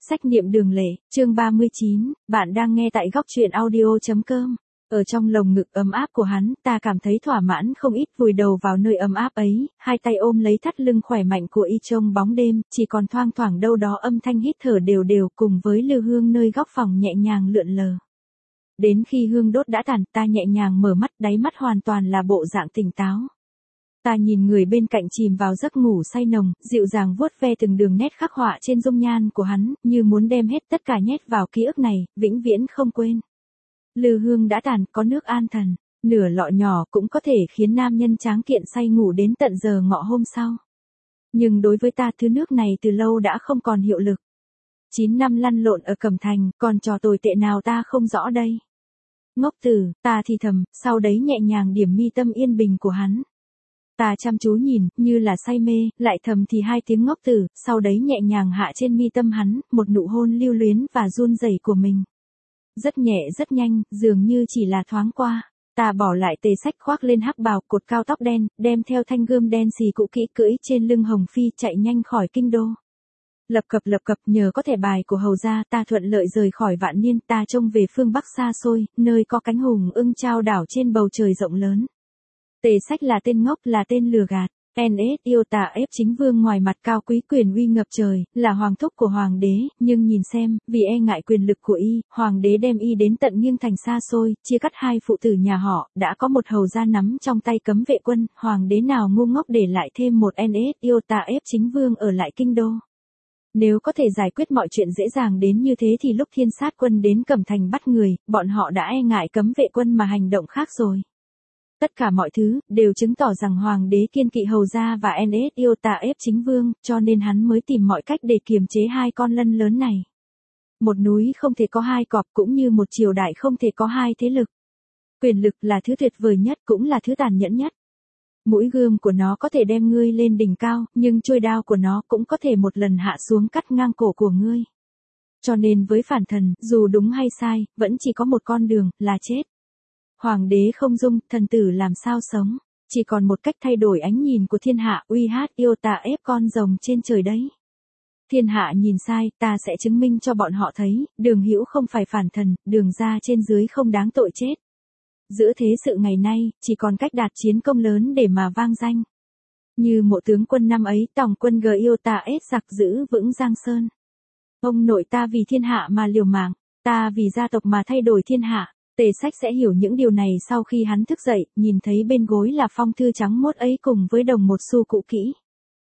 Sách niệm đường lệ, chương 39, bạn đang nghe tại góc truyện audio.com. Ở trong lồng ngực ấm áp của hắn, ta cảm thấy thỏa mãn không ít, vùi đầu vào nơi ấm áp ấy, hai tay ôm lấy thắt lưng khỏe mạnh của y trong bóng đêm, chỉ còn thoang thoảng đâu đó âm thanh hít thở đều đều cùng với lư hương nơi góc phòng nhẹ nhàng lượn lờ. Đến khi hương đốt đã tàn, ta nhẹ nhàng mở mắt, đáy mắt hoàn toàn là bộ dạng tỉnh táo. Ta nhìn người bên cạnh chìm vào giấc ngủ say nồng, dịu dàng vuốt ve từng đường nét khắc họa trên dung nhan của hắn, như muốn đem hết tất cả nhét vào ký ức này, vĩnh viễn không quên. Lư hương đã tàn, có nước an thần, nửa lọ nhỏ cũng có thể khiến nam nhân tráng kiện say ngủ đến tận giờ ngọ hôm sau. Nhưng đối với ta, thứ nước này từ lâu đã không còn hiệu lực. 9 năm lăn lộn ở Cẩm Thành, còn trò tồi tệ nào ta không rõ đây. Ngốc tử, ta thì thầm, sau đấy nhẹ nhàng điểm mi tâm yên bình của hắn. Ta chăm chú nhìn, như là say mê, lại thầm thì hai tiếng ngốc tử, sau đấy nhẹ nhàng hạ trên mi tâm hắn, một nụ hôn lưu luyến và run rẩy của mình. Rất nhẹ rất nhanh, dường như chỉ là thoáng qua. Ta bỏ lại tề sách khoác lên hắc bào, cột cao tóc đen, đem theo thanh gươm đen xì cũ kỹ cưỡi trên lưng Hồng Phi chạy nhanh khỏi kinh đô. Lập cập nhờ có thẻ bài của hầu gia, ta thuận lợi rời khỏi Vạn Niên, ta trông về phương Bắc xa xôi, nơi có cánh hùng ưng trao đảo trên bầu trời rộng lớn. Tề sách là tên ngốc, là tên lừa gạt. NS yêu tà ép chính vương ngoài mặt cao quý quyền uy ngập trời, là hoàng thúc của hoàng đế, nhưng nhìn xem, vì e ngại quyền lực của y, hoàng đế đem y đến tận Nghiêng Thành xa xôi, chia cắt hai phụ tử nhà họ, đã có một hầu gia nắm trong tay cấm vệ quân, hoàng đế nào ngu ngốc để lại thêm một NS yêu tà ép chính vương ở lại kinh đô. Nếu có thể giải quyết mọi chuyện dễ dàng đến như thế thì lúc Thiên Sát quân đến Cẩm Thành bắt người, bọn họ đã e ngại cấm vệ quân mà hành động khác rồi. Tất cả mọi thứ, đều chứng tỏ rằng hoàng đế kiên kỵ hầu gia và NS yêu tà ép chính vương, cho nên hắn mới tìm mọi cách để kiềm chế hai con lân lớn này. Một núi không thể có hai cọp, cũng như một triều đại không thể có hai thế lực. Quyền lực là thứ tuyệt vời nhất, cũng là thứ tàn nhẫn nhất. Mũi gươm của nó có thể đem ngươi lên đỉnh cao, nhưng chuôi đao của nó cũng có thể một lần hạ xuống cắt ngang cổ của ngươi. Cho nên với phản thần, dù đúng hay sai, vẫn chỉ có một con đường, là chết. Hoàng đế không dung, thần tử làm sao sống, chỉ còn một cách thay đổi ánh nhìn của thiên hạ, uy hát yêu tà ép con rồng trên trời đấy. Thiên hạ nhìn sai, ta sẽ chứng minh cho bọn họ thấy, Đường Hữu không phải phản thần, Đường gia trên dưới không đáng tội chết. Giữa thế sự ngày nay, chỉ còn cách đạt chiến công lớn để mà vang danh. Như Mộ tướng quân năm ấy, tòng quân g yêu tà ép giặc giữ vững Giang Sơn. Ông nội ta vì thiên hạ mà liều mạng, ta vì gia tộc mà thay đổi thiên hạ. Tề sách sẽ hiểu những điều này sau khi hắn thức dậy, nhìn thấy bên gối là phong thư trắng mốt ấy cùng với đồng một xu cũ kỹ.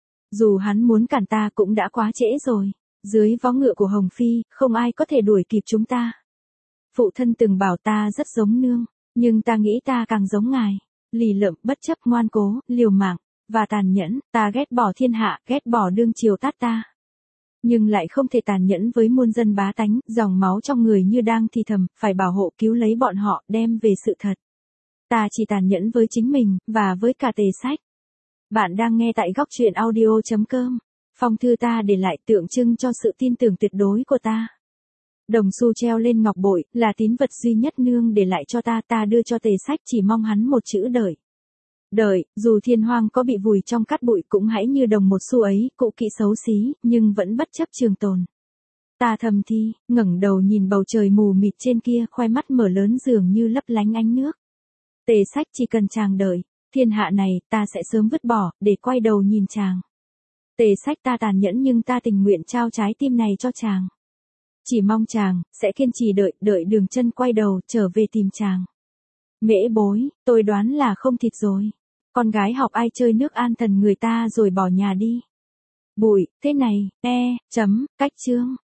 Dù hắn muốn cản ta cũng đã quá trễ rồi. Dưới vó ngựa của Hồng Phi, không ai có thể đuổi kịp chúng ta. Phụ thân từng bảo ta rất giống nương, nhưng ta nghĩ ta càng giống ngài. Lì lợm, bất chấp, ngoan cố, liều mạng, và tàn nhẫn, ta ghét bỏ thiên hạ, ghét bỏ đương triều tát ta. Nhưng lại không thể tàn nhẫn với muôn dân bá tánh, dòng máu trong người như đang thì thầm, phải bảo hộ cứu lấy bọn họ, đem về sự thật. Ta chỉ tàn nhẫn với chính mình, và với cả tề sách. Bạn đang nghe tại góc truyện audio.com. Phong thư ta để lại tượng trưng cho sự tin tưởng tuyệt đối của ta. Đồng xu treo lên ngọc bội, là tín vật duy nhất nương để lại cho ta, ta đưa cho tề sách chỉ mong hắn một chữ đợi. Đợi, dù thiên hoang có bị vùi trong cát bụi cũng hãy như đồng một xu ấy, cũ kỹ xấu xí, nhưng vẫn bất chấp trường tồn. Ta thầm thi, ngẩng đầu nhìn bầu trời mù mịt trên kia, khoe mắt mở lớn dường như lấp lánh ánh nước. Tề sách chỉ cần chàng đợi, thiên hạ này, ta sẽ sớm vứt bỏ, để quay đầu nhìn chàng. Tề sách ta tàn nhẫn nhưng ta tình nguyện trao trái tim này cho chàng. Chỉ mong chàng, sẽ kiên trì đợi Đường Chân quay đầu, trở về tìm chàng. Mễ bối, tôi đoán là không thịt rồi. Con gái học ai chơi nước an thần người ta rồi bỏ nhà đi. Bụi, thế này, cách chương.